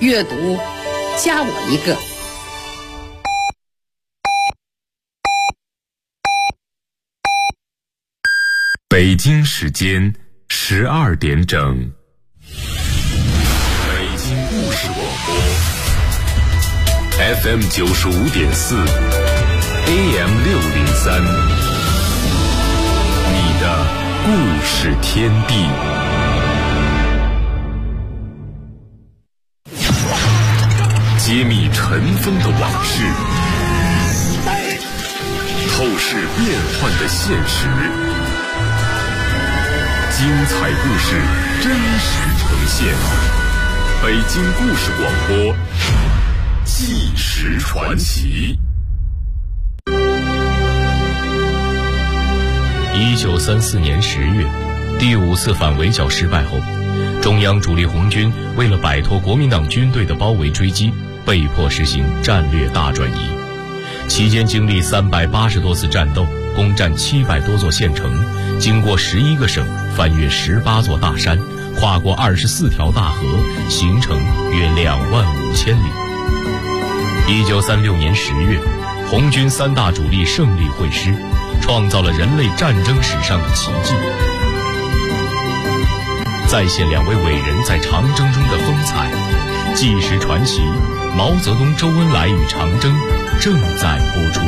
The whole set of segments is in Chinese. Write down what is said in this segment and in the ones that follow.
阅读加我一个。 北京时间12点整，北京故事广播 FM 95.4 AM 603，你的故事天地。揭秘尘封的往事，透视变幻的现实，精彩故事真实呈现。北京故事广播，纪实传奇。 1934年10月，第5次反围剿失败后，中央主力红军为了摆脱国民党军队的包围追击，被迫实行战略大转移。期间经历380多次战斗，攻占700多座县城，经过11个省，翻越18座大山，跨过24条大河，行程约25000里。1936年10月，红军3大主力胜利会师，创造了人类战争史上的奇迹，再现2位伟人在长征中的风采。纪实传奇，毛泽东、周恩来与长征正在播出。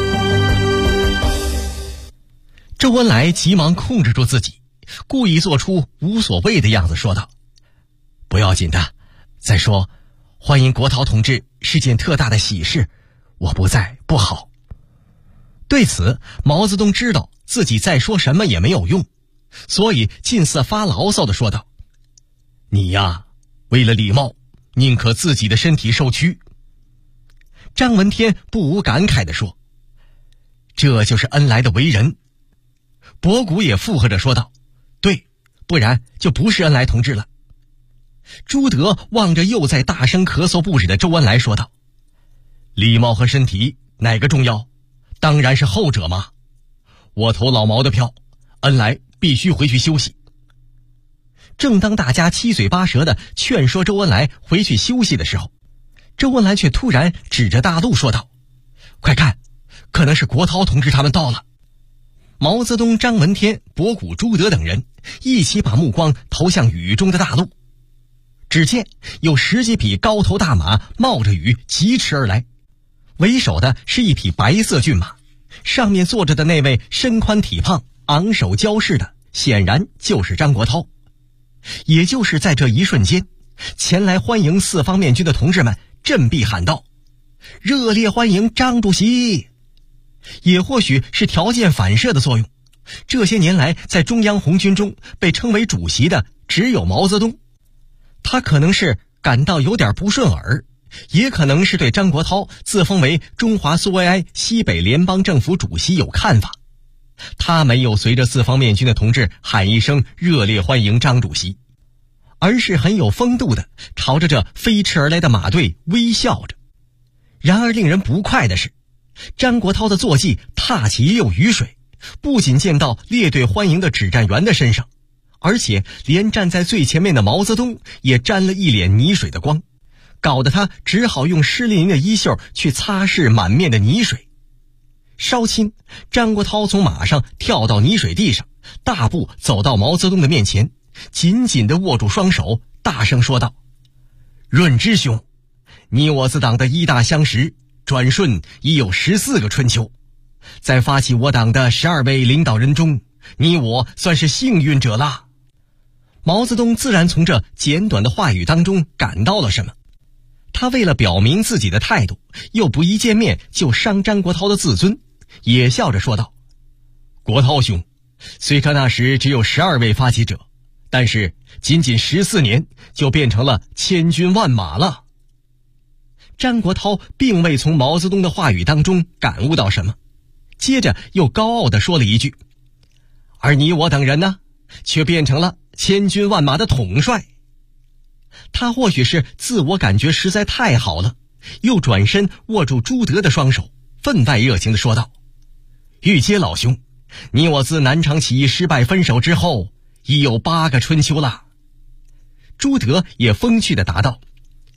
周恩来急忙控制住自己，故意做出无所谓的样子，说道：“不要紧的，再说欢迎国焘同志是件特大的喜事，我不在不好。”对此，毛泽东知道自己再说什么也没有用，所以近似发牢骚地说道：“你呀，为了礼貌，宁可自己的身体受屈。”张闻天不无感慨地说：“这就是恩来的为人。”博古也附和着说道：“对，不然就不是恩来同志了。”朱德望着又在大声咳嗽不止的周恩来说道：“礼貌和身体哪个重要？当然是后者嘛。我投老毛的票，恩来必须回去休息。”正当大家七嘴八舌地劝说周恩来回去休息的时候，周恩来却突然指着大路说道：“快看，可能是国焘同志他们到了。”毛泽东、张闻天、博古、朱德等人一起把目光投向雨中的大路。只见有10几匹高头大马冒着雨疾驰而来，为首的是一匹白色骏马，上面坐着的那位身宽体胖、昂首骄势的，显然就是张国焘。也就是在这一瞬间，前来欢迎四方面军的同志们振臂喊道：“热烈欢迎张主席！”也或许是条件反射的作用，这些年来在中央红军中被称为主席的只有毛泽东。他可能是感到有点不顺耳，也可能是对张国焘自封为中华苏维埃西北联邦政府主席有看法。他没有随着四方面军的同志喊一声热烈欢迎张主席，而是很有风度的朝着这飞驰而来的马队微笑着。然而令人不快的是，张国焘的坐骑踏起一溜雨水，不仅溅到列队欢迎的指战员的身上，而且连站在最前面的毛泽东也沾了一脸泥水的光，搞得他只好用湿淋淋的衣袖去擦拭满面的泥水。稍亲，张国焘从马上跳到泥水地上，大步走到毛泽东的面前，紧紧地握住双手，大声说道：“润之兄，你我自党的一大相识，转瞬已有14个春秋，在发起我党的12位领导人中，你我算是幸运者啦。”毛泽东自然从这简短的话语当中感到了什么，他为了表明自己的态度，又不一见面就伤张国焘的自尊，也笑着说道：“国焘兄，虽说那时只有12位发起者，但是仅仅14年就变成了千军万马了。”张国焘并未从毛泽东的话语当中感悟到什么，接着又高傲地说了一句：“而你我等人呢，却变成了千军万马的统帅。”他或许是自我感觉实在太好了，又转身握住朱德的双手，分外热情地说道：“玉阶老兄，你我自南昌起义失败分手之后，已有8个春秋了。”朱德也风趣地答道：“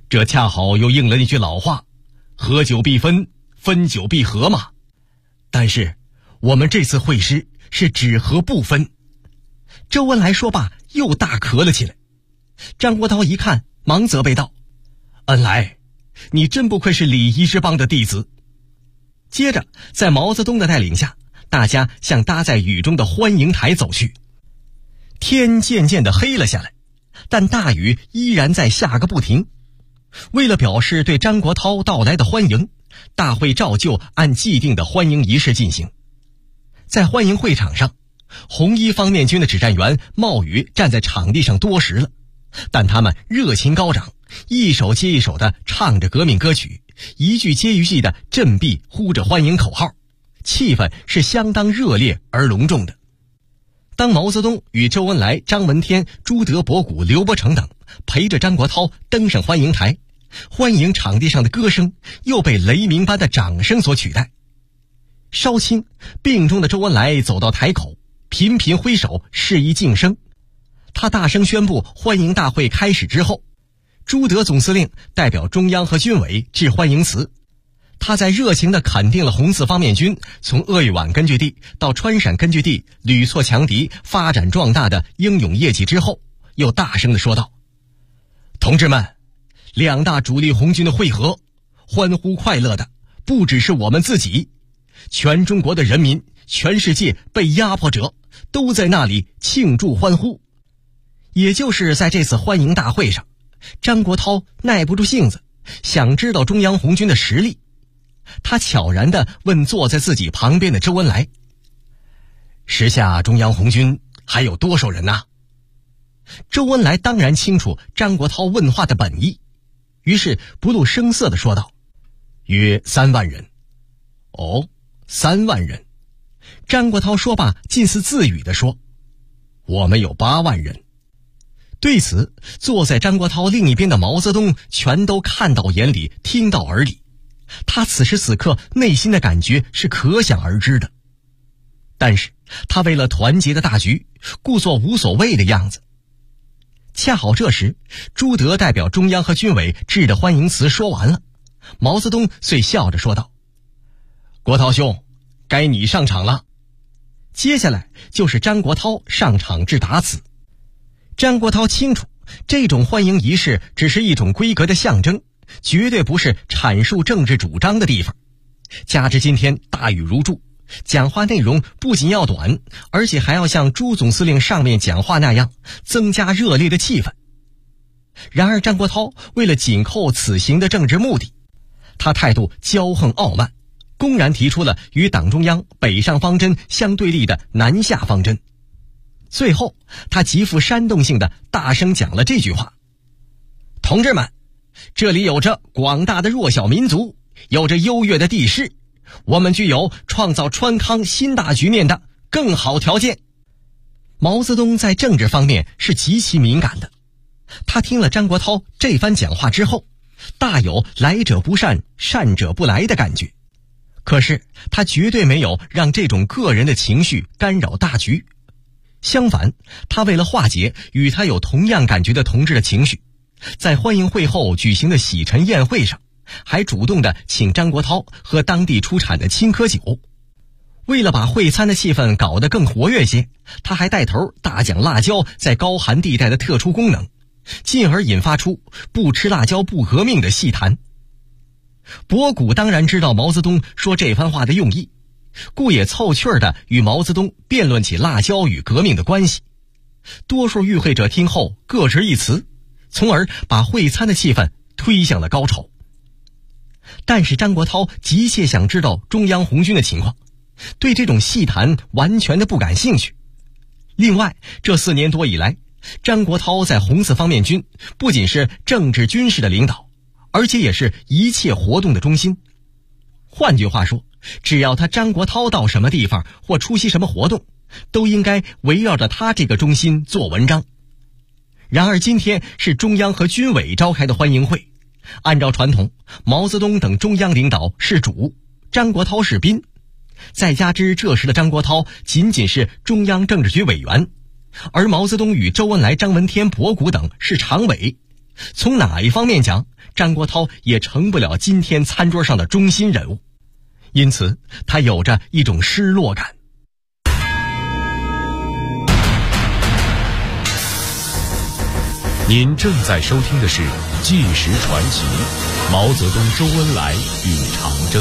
这恰好又应了那句老话，合久必分，分久必合嘛。但是我们这次会师是只合不分。周恩来说罢又大咳了起来。张国焘一看，忙责备道：恩来，你真不愧是礼仪之邦的弟子。接着在毛泽东的带领下，大家向搭在雨中的欢迎台走去。天渐渐地黑了下来，但大雨依然在下个不停。为了表示对张国焘到来的欢迎，大会照旧按既定的欢迎仪式进行。在欢迎会场上，红一方面军的指战员冒雨站在场地上多时了，但他们热情高涨，一首接一首地唱着革命歌曲，一句接一句地振臂呼着欢迎口号，气氛是相当热烈而隆重的。当毛泽东与周恩来、张闻天、朱德、博古、刘伯承等陪着张国焘登上欢迎台，欢迎场地上的歌声又被雷鸣般的掌声所取代。稍轻病中的周恩来走到台口，频频挥手示意静声。他大声宣布欢迎大会开始之后，朱德总司令代表中央和军委致欢迎词。他在热情地肯定了红四方面军从鄂豫皖根据地到川陕根据地屡挫强敌、发展壮大的英勇业绩之后，又大声地说道：同志们，两大主力红军的会合，欢呼快乐的不只是我们自己，全中国的人民，全世界被压迫者都在那里庆祝欢呼。也就是在这次欢迎大会上，张国焘耐不住性子，想知道中央红军的实力。他悄然地问坐在自己旁边的周恩来：时下中央红军还有多少人呢？周恩来当然清楚张国焘问话的本意，于是不露声色地说道：约3万人。哦，3万人。张国焘说罢，近似自语地说：我们有8万人。对此，坐在张国焘另一边的毛泽东全都看到眼里，听到耳里。他此时此刻内心的感觉是可想而知的，但是他为了团结的大局，故作无所谓的样子。恰好这时，朱德代表中央和军委致的欢迎词说完了，毛泽东遂笑着说道：国焘兄，该你上场了。接下来就是张国焘上场致答词。张国焘清楚，这种欢迎仪式只是一种规格的象征，绝对不是阐述政治主张的地方。加之今天大雨如注，讲话内容不仅要短，而且还要像朱总司令上面讲话那样增加热烈的气氛。然而张国焘为了紧扣此行的政治目的，他态度骄横傲慢，公然提出了与党中央北上方针相对立的南下方针。最后他极富煽动性的大声讲了这句话：同志们，这里有着广大的弱小民族，有着优越的地势，我们具有创造川康新大局面的更好条件。毛泽东在政治方面是极其敏感的，他听了张国焘这番讲话之后，大有来者不善，善者不来的感觉。可是他绝对没有让这种个人的情绪干扰大局，相反，他为了化解与他有同样感觉的同志的情绪，在欢迎会后举行的洗尘宴会上，还主动地请张国焘喝当地出产的青稞酒。为了把会餐的气氛搞得更活跃些，他还带头大讲辣椒在高寒地带的特殊功能，进而引发出不吃辣椒不革命的戏谈。博古当然知道毛泽东说这番话的用意，故也凑趣儿地与毛泽东辩论起辣椒与革命的关系。多数与会者听后各执一词，从而把会餐的气氛推向了高潮。但是张国焘急切想知道中央红军的情况，对这种戏谈完全的不感兴趣。另外，这4年多以来，张国焘在红四方面军不仅是政治军事的领导，而且也是一切活动的中心。换句话说，只要他张国焘到什么地方或出席什么活动，都应该围绕着他这个中心做文章。然而今天是中央和军委召开的欢迎会，按照传统，毛泽东等中央领导是主，张国焘是宾。再加之这时的张国焘仅仅是中央政治局委员，而毛泽东与周恩来、张闻天、博古等是常委， 从哪一方面讲，张国焘也成不了今天餐桌上的中心人物，因此他有着一种失落感。 您正在收听的是《纪实传奇》，毛泽东、周恩来与长征。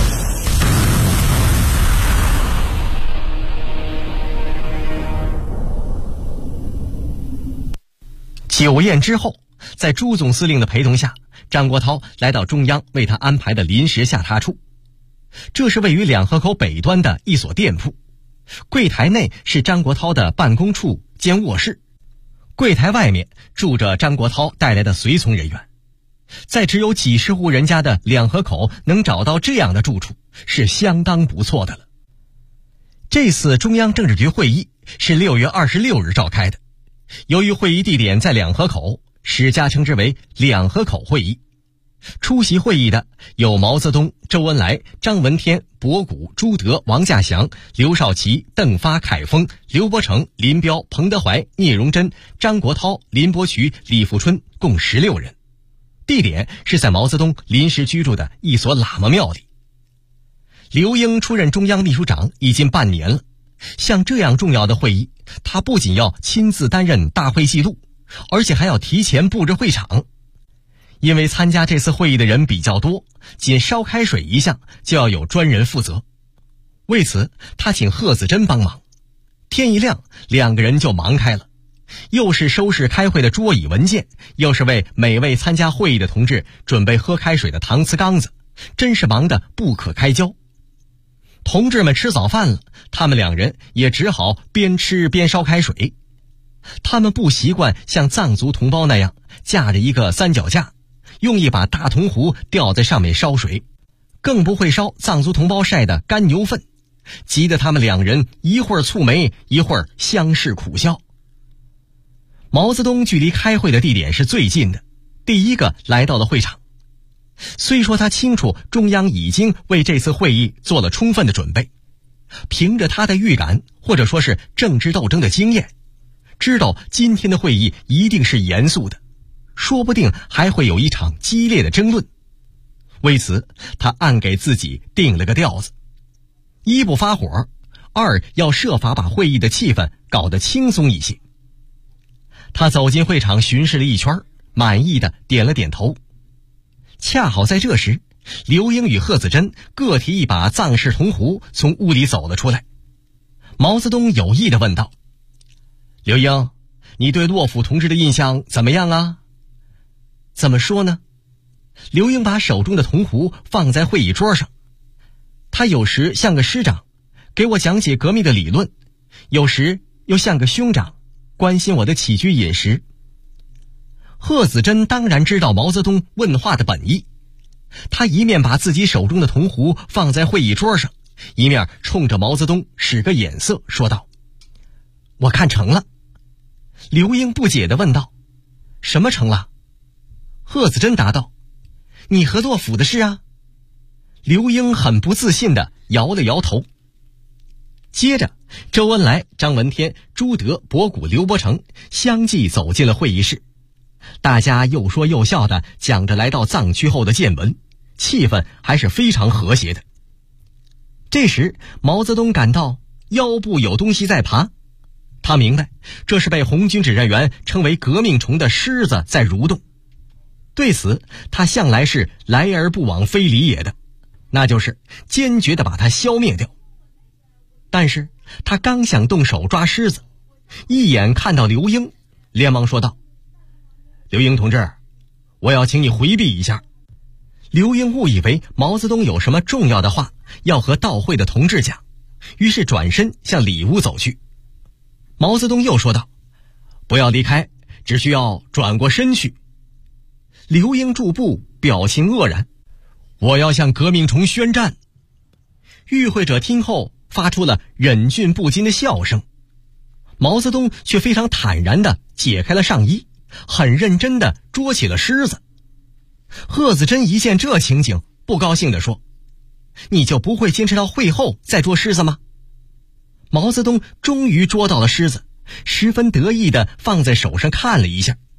酒宴之后，在朱总司令的陪同下，张国焘来到中央为他安排的临时下榻处。这是位于两河口北端的一所店铺，柜台内是张国焘的办公处兼卧室，柜台外面住着张国焘带来的随从人员。在只有几十户人家的两河口能找到这样的住处，是相当不错的了。这次中央政治局会议是6月26日召开的，由于会议地点在两河口，史家称之为两河口会议。出席会议的有毛泽东、周恩来、张闻天、博古、朱德、王稼祥、刘少奇、邓发、凯丰、刘伯承、林彪、彭德怀、聂荣臻、张国焘、林伯渠、李富春，共16人。地点是在毛泽东临时居住的一所喇嘛庙里。刘英出任中央秘书长已经半年了，像这样重要的会议，他不仅要亲自担任大会记录，而且还要提前布置会场。因为参加这次会议的人比较多，仅烧开水一项就要有专人负责。为此，他请贺子珍帮忙。天一亮，两个人就忙开了，又是收拾开会的桌椅文件，又是为每位参加会议的同志准备喝开水的搪瓷缸子，真是忙得不可开交。同志们吃早饭了，他们两人也只好边吃边烧开水。他们不习惯像藏族同胞那样架着一个三脚架，用一把大铜壶吊在上面烧水，更不会烧藏族同胞晒的干牛粪，急得他们两人一会儿蹙眉，一会儿相视苦笑。毛泽东距离开会的地点是最近的，第一个来到了会场。虽说他清楚中央已经为这次会议做了充分的准备，凭着他的预感或者说是政治斗争的经验，知道今天的会议一定是严肃的，说不定还会有一场激烈的争论。为此，他暗给自己定了个调子：一不发火，二要设法把会议的气氛搞得轻松一些。他走进会场巡视了一圈，满意的点了点头。恰好在这时，刘英与贺子珍各提一把藏式铜壶从屋里走了出来。毛泽东有意地问道：刘英，你对洛甫同志的印象怎么样啊？怎么说呢？刘英把手中的铜壶放在会议桌上，他有时像个师长，给我讲解革命的理论，有时又像个兄长，关心我的起居饮食。贺子珍当然知道毛泽东问话的本意，他一面把自己手中的铜壶放在会议桌上，一面冲着毛泽东使个眼色，说道：我看成了。刘英不解地问道：什么成了？贺子珍答道：你和洛甫的事啊。刘英很不自信地摇了摇头。接着，周恩来、张闻天、朱德、博古、刘伯承相继走进了会议室，大家又说又笑地讲着来到藏区后的见闻，气氛还是非常和谐的。这时，毛泽东感到腰部有东西在爬，他明白这是被红军指战员称为革命虫的虱子在蠕动。对此，他向来是来而不往非礼也的，那就是坚决地把它消灭掉。但是他刚想动手抓虱子，一眼看到刘英，连忙说道：刘英同志，我要请你回避一下。刘英误以为毛泽东有什么重要的话要和到会的同志讲，于是转身向里屋走去。毛泽东又说道：不要离开，只需要转过身去。刘英驻步，表情愕然：我要向革命虫宣战。与会者听后发出了忍俊不禁的笑声。毛泽东却非常坦然地解开了上衣，很认真地捉起了虱子。贺子珍一见这情景，不高兴地说：你就不会坚持到会后再捉虱子吗？毛泽东终于捉到了虱子，十分得意地放在手上看了一下，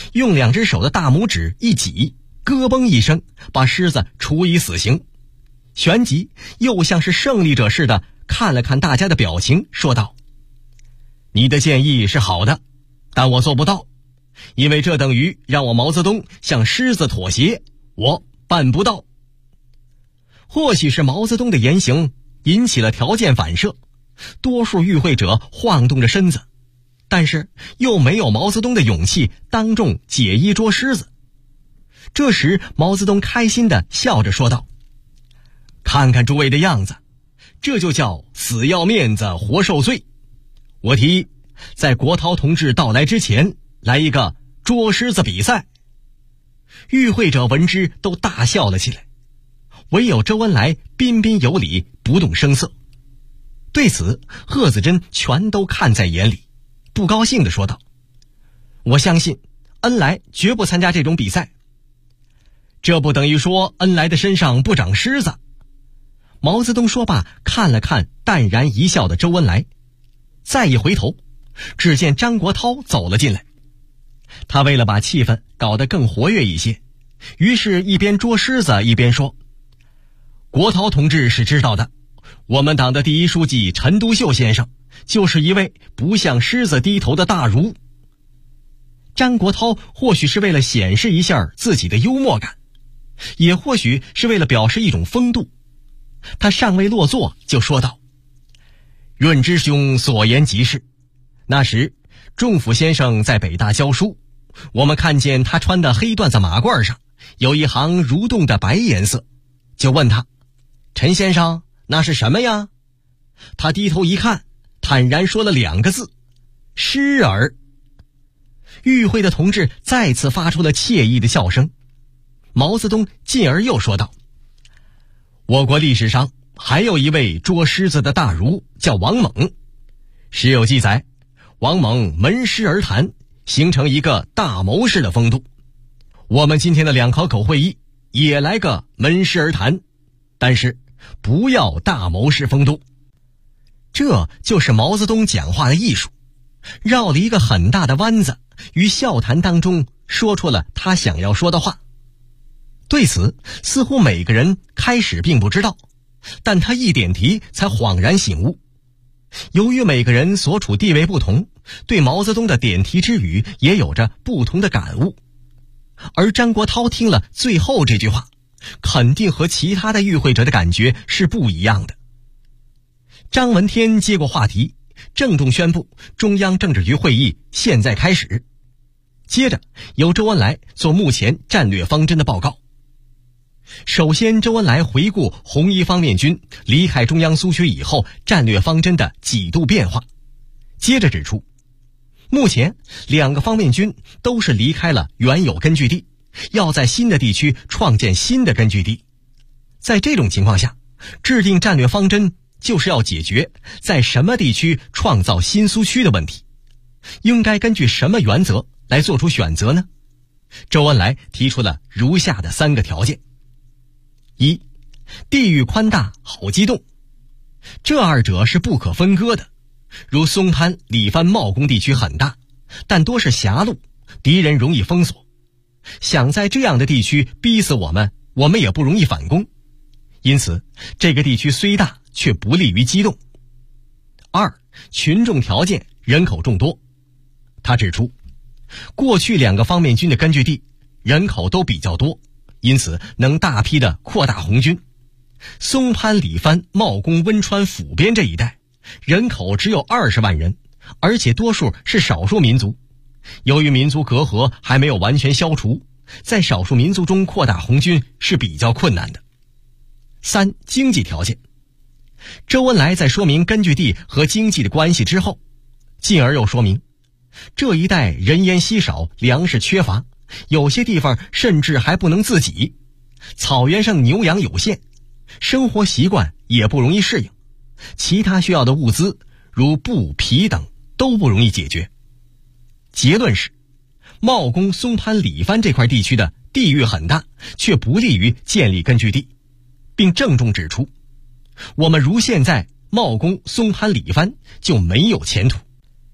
用2只手的大拇指一挤，咯嘣一声，把狮子处以死刑。旋即又像是胜利者似的看了看大家的表情，说道：你的建议是好的，但我做不到，因为这等于让我毛泽东向狮子妥协，我办不到。或许是毛泽东的言行引起了条件反射，多数与会者晃动着身子，但是又没有毛泽东的勇气当众解衣捉狮子。这时毛泽东开心地笑着说道：看看诸位的样子，这就叫死要面子活受罪。我提议在国焘同志到来之前来一个捉狮子比赛。与会者闻之都大笑了起来，唯有周恩来彬彬有礼，不动声色。对此贺子珍全都看在眼里，不高兴地说道：我相信恩来绝不参加这种比赛。这不等于说恩来的身上不长虱子。毛泽东说罢，看了看淡然一笑的周恩来，再一回头，只见张国焘走了进来。他为了把气氛搞得更活跃一些，于是一边捉狮子一边说：国焘同志是知道的，我们党的第一书记陈独秀先生就是一位不向狮子低头的大儒。张国焘或许是为了显示一下自己的幽默感，也或许是为了表示一种风度，他尚未落座就说道：润之兄所言极是，那时仲甫先生在北大教书，我们看见他穿的黑缎子马褂上有一行蠕动的白颜色，就问他：陈先生，那是什么呀？他低头一看，坦然说了2个字：狮儿。与会的同志再次发出了惬意的笑声。毛泽东进而又说道：我国历史上还有一位捉狮子的大儒，叫王猛。史有记载，王猛门狮而谈，形成一个大谋士的风度。我们今天的2考口会议也来个门狮而谈，但是不要大谋士风度。这就是毛泽东讲话的艺术，绕了一个很大的弯子，于笑谈当中说出了他想要说的话。对此似乎每个人开始并不知道，但他一点题才恍然醒悟。由于每个人所处地位不同，对毛泽东的点题之语也有着不同的感悟。而张国焘听了最后这句话，肯定和其他的与会者的感觉是不一样的。张闻天接过话题，郑重宣布中央政治局会议现在开始。接着由周恩来做目前战略方针的报告。首先，周恩来回顾红一方面军离开中央苏区以后战略方针的几度变化，接着指出，目前2个方面军都是离开了原有根据地，要在新的地区创建新的根据地。在这种情况下，制定战略方针就是要解决在什么地区创造新苏区的问题。应该根据什么原则来做出选择呢？周恩来提出了如下的3个条件：一，地域宽大好机动，这2者是不可分割的。如松潘、里番、茂工地区很大，但多是狭路，敌人容易封锁，想在这样的地区逼死我们也不容易反攻，因此这个地区虽大却不利于机动。2，群众条件人口众多。他指出，过去2个方面军的根据地人口都比较多，因此能大批的扩大红军。松潘、里番、茂工、温川、抚边这一带人口只有20万人，而且多数是少数民族。由于民族隔阂还没有完全消除，在少数民族中扩大红军是比较困难的。3，经济条件。周恩来在说明根据地和经济的关系之后，进而又说明，这一带人烟稀少，粮食缺乏，有些地方甚至还不能自给，草原上牛羊有限，生活习惯也不容易适应，其他需要的物资如布、皮等都不容易解决。结论是，茂工、松潘、里番这块地区的地域很大，却不利于建立根据地，并郑重指出，我们如现在茂工、松潘、里番就没有前途。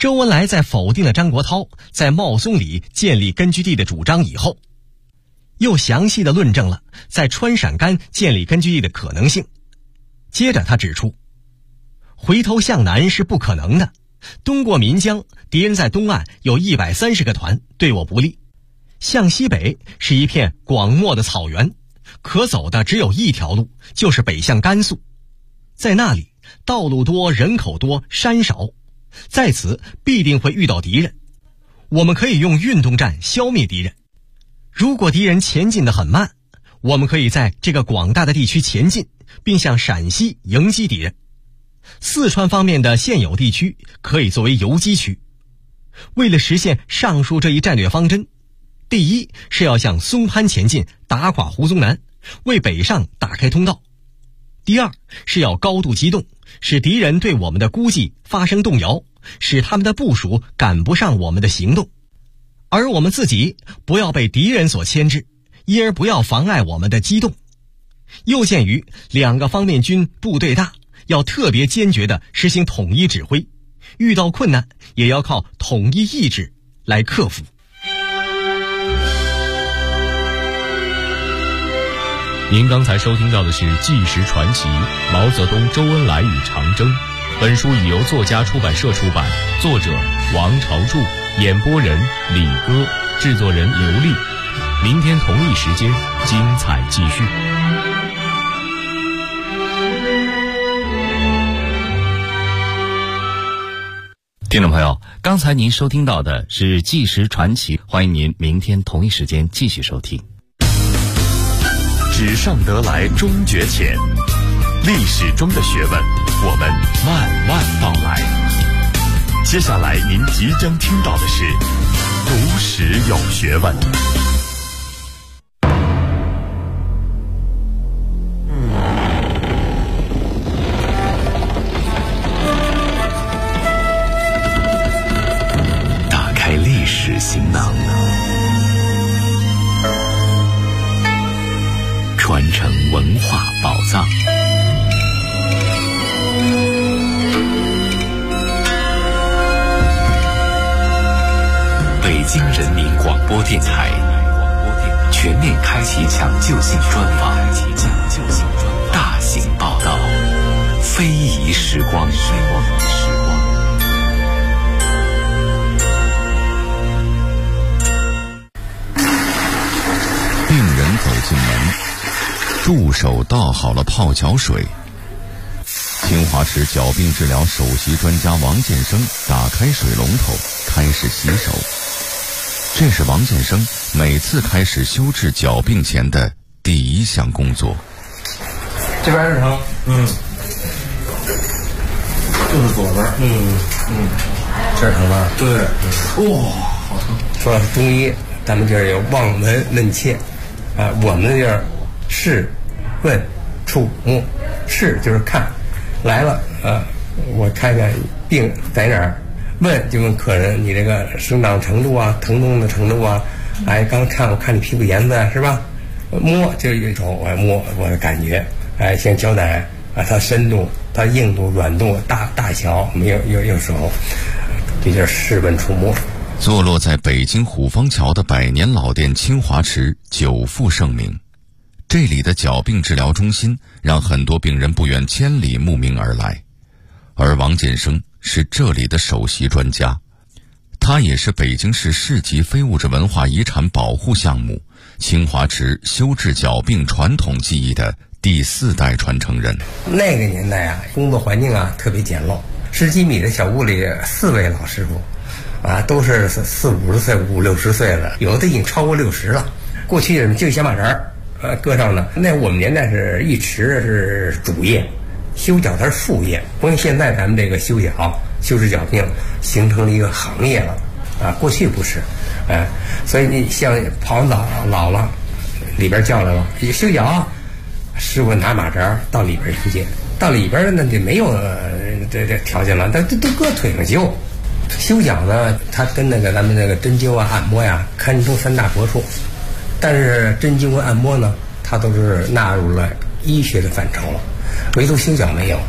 周恩来在否定了张国焘在茂松里建立根据地的主张以后，又详细地论证了在川陕甘建立根据地的可能性。接着他指出，回头向南是不可能的，东过岷江，敌人在东岸有130个团，对我不利；向西北是一片广袤的草原，可走的只有一条路，就是北向甘肃。在那里道路多，人口多，山少，在此必定会遇到敌人。我们可以用运动战消灭敌人。如果敌人前进得很慢，我们可以在这个广大的地区前进，并向陕西迎击敌人。四川方面的现有地区可以作为游击区。为了实现上述这一战略方针，第一是要向松潘前进，打垮胡宗南，为北上打开通道；第二是要高度机动，使敌人对我们的估计发生动摇，使他们的部署赶不上我们的行动，而我们自己不要被敌人所牵制，因而不要妨碍我们的机动。又鉴于两个方面军部队大，要特别坚决地实行统一指挥，遇到困难也要靠统一意志来克服。 您刚才收听到的是《纪实传奇：毛泽东、周恩来与长征》。本书已由作家出版社出版，作者王朝柱，演播人李歌，制作人刘丽。明天同一时间，精彩继续。 听众朋友，刚才您收听到的是《纪实传奇》，欢迎您明天同一时间继续收听。 纸上得来终觉浅，历史中的学问，我们慢慢道来。接下来您即将听到的是读史有学问。打开历史行囊，传承文化宝藏。北京人民广播电台全面开启抢救性专访，大型报道，非遗时光。 病人走进门，助手倒好了泡脚水。清华池脚病治疗首席专家王建生打开水龙头，开始洗手。这是王建生每次开始修治脚病前的第一项工作。 这边是疼，就是左边，这儿疼吧？对，哇，好疼。说是中医，咱们这儿有望闻问切，我们这儿视、问、触、摸。视就是看，来了，我看看病在哪儿。问就问客人，你这个生长程度啊，疼痛的程度啊，刚我看你皮肤颜色是吧？摸就一手，我摸我的感觉，像脚奶它深度、它硬度、软度、大小，没有手，这就是视问触摸。 坐落在北京虎坊桥的百年老店清华池久负盛名，这里的脚病治疗中心让很多病人不远千里慕名而来，而王建生是这里的首席专家，他也是北京市市级非物质文化遗产保护项目清华池修治脚病传统技艺的第4代传承人。 那个年代工作环境特别简陋，10几米的小屋里4位老师傅，都是40、50岁、50、60岁了，有的已经超过60了。过去人就小马扎搁上呢，那我们年代是一池是主业，修脚它是副业。不像现在咱们这个修治脚病形成了一个行业了过去不是，所以你像跑老了，里边叫来了修脚，师傅拿马扎到里边去，到里边呢就没有这条件了，都搁腿上修。修脚呢，它跟那个咱们那个针灸按摩堪称3大国术，但是针灸和按摩呢，它都是纳入了医学的范畴了，唯独修脚没有。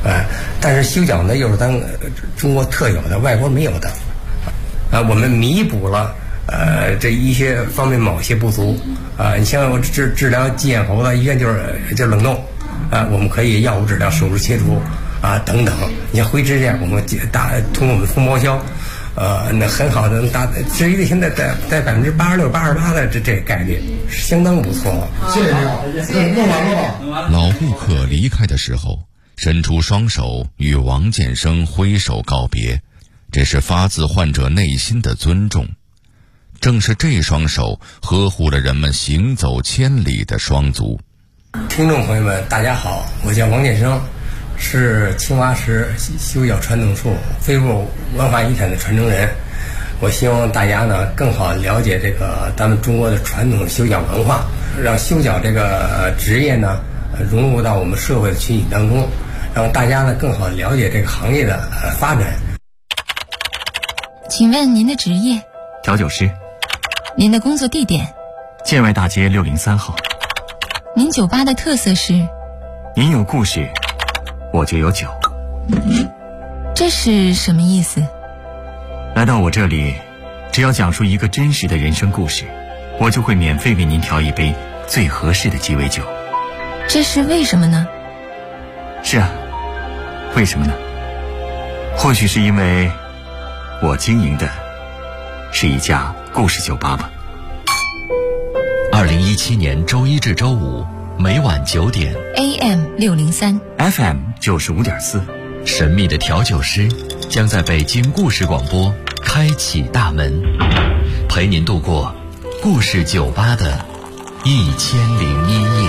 但是修脚呢又是咱中国特有的，外国没有的，我们弥补了这一些方面某些不足，你像我治疗鸡眼喉的医院就是冷冻，我们可以药物治疗、手术切除等等。你像灰指甲，我们通过我们蜂包销，那很好的能达至于现在在86%、88%的这概率是相当不错。 谢谢您，弄完了吧？老顾客离开的时候，伸出双手与王建生挥手告别，这是发自患者内心的尊重。正是这双手呵护了人们行走千里的双足。 听众朋友们，大家好，我叫王建生，是青花石修脚传统术非物文化遗产的传承人。我希望大家呢更好了解这个咱们中国的传统修脚文化，让修脚这个职业呢融入到我们社会的群体当中，让大家呢更好了解这个行业的发展。 请问您的职业？ 调酒师。 您的工作地点？ 建外大街603号。 您酒吧的特色是？ 您有故事，我就有酒。 这是什么意思？ 来到我这里，只要讲述一个真实的人生故事，我就会免费为您调一杯最合适的鸡尾酒。 这是为什么呢？ 是啊，为什么呢？或许是因为我经营的是一家故事酒吧吧。 2017年周一至周五每晚9点 AM 603 FM 95.4， 神秘的调酒师将在北京故事广播开启大门，陪您度过故事酒吧的1001夜。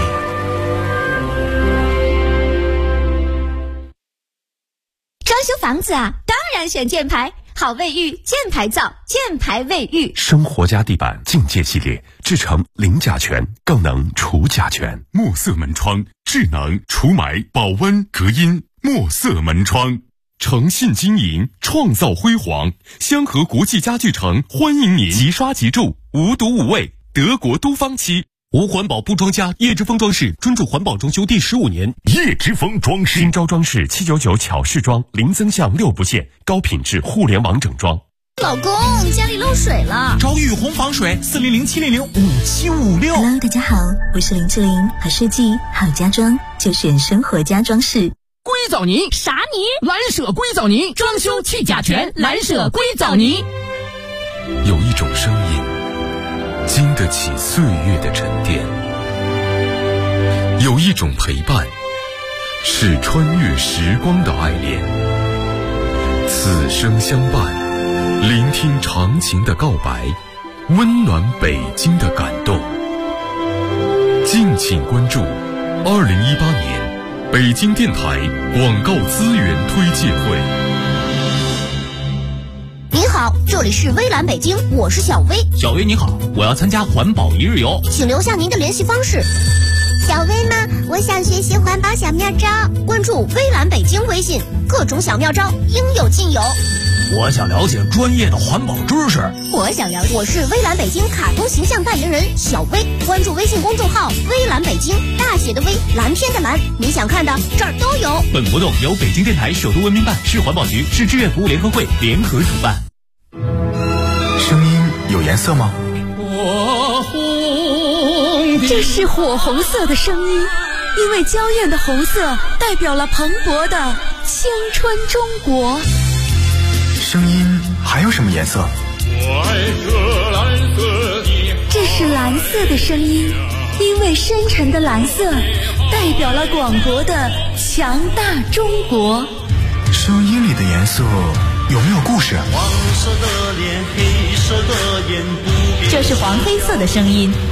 装修房子啊，当然选箭牌，好卫浴，箭牌造，箭牌卫浴。 生活家地板境界系列制成零甲醛，更能除甲醛。墨色门窗，智能除霾、保温、隔音。墨色门窗，诚信经营，创造辉煌。香河国际家具城欢迎您，即刷即住，无毒无味，德国都方漆。 无环保不装家，叶之峰装饰专注环保装修第15年。 叶之峰装饰，新招装饰799巧饰装，零增项6不限，高品质互联网整装。 老公，家里漏水了， 找雨虹防水400-700-5756。 Hello， 大家好，我是林志玲，好设计好家装就选生活家装饰。 硅藻泥啥泥？ 蓝舍硅藻泥，装修去甲醛，蓝舍硅藻泥。 有一种声音经得起岁月的沉淀，有一种陪伴是穿越时光的爱恋。此生相伴，聆听长情的告白，温暖北京的感动。敬请关注2018年北京电台广告资源推介会。 您好，这里是微蓝北京，我是小薇。 小薇你好，我要参加环保一日游， 请留下您的联系方式。 小薇吗？我想学习环保小妙招， 关注微蓝北京微信，各种小妙招应有尽有。 我想了解专业的环保知识。 我想了解，我是微蓝北京卡通形象代言人小薇，关注微信公众号微蓝北京，大写的微，蓝天的蓝，你想看的这儿都有。 本活动由北京电台首都文明办、市环保局、市志愿服务联合会联合主办。 声音有颜色吗？ 这是火红色的声音，因为娇艳的红色代表了蓬勃的青春中国。 声音还有什么颜色？ 这是蓝色的声音，因为深沉的蓝色代表了广博的强大中国。 声音里的颜色有没有故事？ 这是黄黑色的声音，